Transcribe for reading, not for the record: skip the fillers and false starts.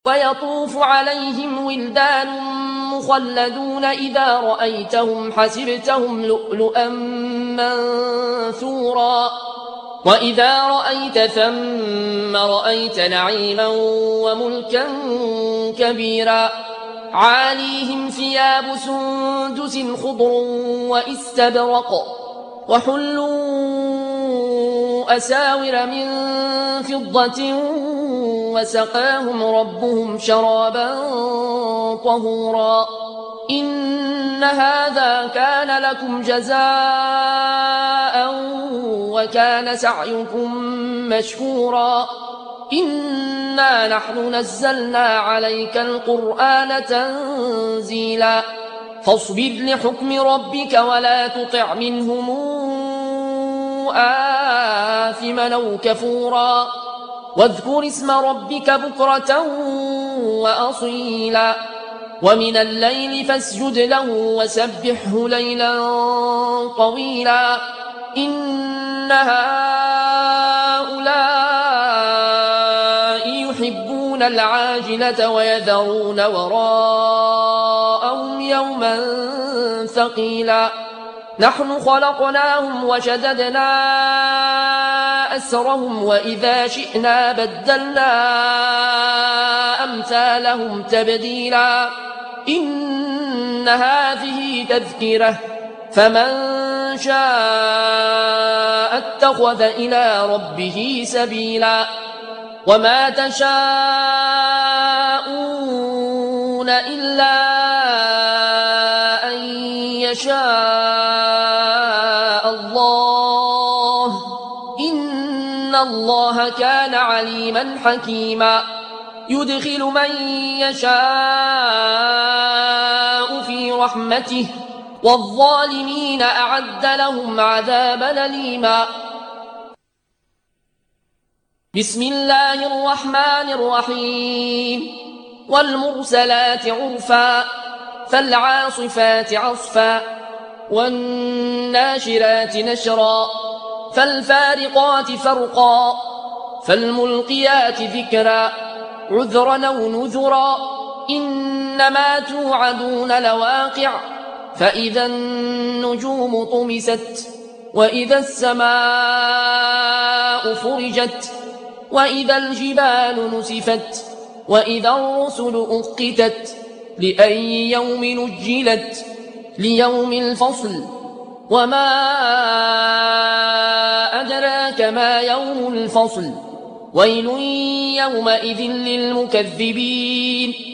ويطوف عليهم ولدان مخلدون إذا رأيتهم حسبتهم لؤلؤا منثورا وإذا رأيت ثم رأيت نعيما وملكا كبيرا عاليهم ثياب سندس خضر واستبرق وحلوا أساور من فضة وسقاهم ربهم شرابا طهورا إن هذا كان لكم جزاء وكان سعيكم مشكورا إنا نحن نزلنا عليك القرآن تنزيلا فاصبر لحكم ربك ولا تطع منهم آثما أو كفورا واذكر اسم ربك بكرة وأصيلا ومن الليل فاسجد له وسبحه ليلا طويلا إن هؤلاء يحبون العاجلة ويذرون وراءهم يوما ثقيلا نحن خلقناهم وشددنا أسرهم وإذا شئنا بدلنا أمثالهم تبديلا إن هذه تذكرة فمن شاء اتخذ إلى ربه سبيلا وما تشاءون إلا أن يشاء الله إن الله كان عليما حكيما يدخل من يشاء في رحمته والظالمين أعد لهم عذابا أليما بسم الله الرحمن الرحيم والمرسلات عرفا فالعاصفات عصفا والناشرات نشرا فالفارقات فرقا فالملقيات ذكرا عذرا أو نذرا إنما توعدون لواقع فإذا النجوم طمست وإذا السماء فرجت وإذا الجبال نسفت وإذا الرسل أقتت لأي يوم نجلت ليوم الفصل وما أدراك ما يوم الفصل ويل يومئذ للمكذبين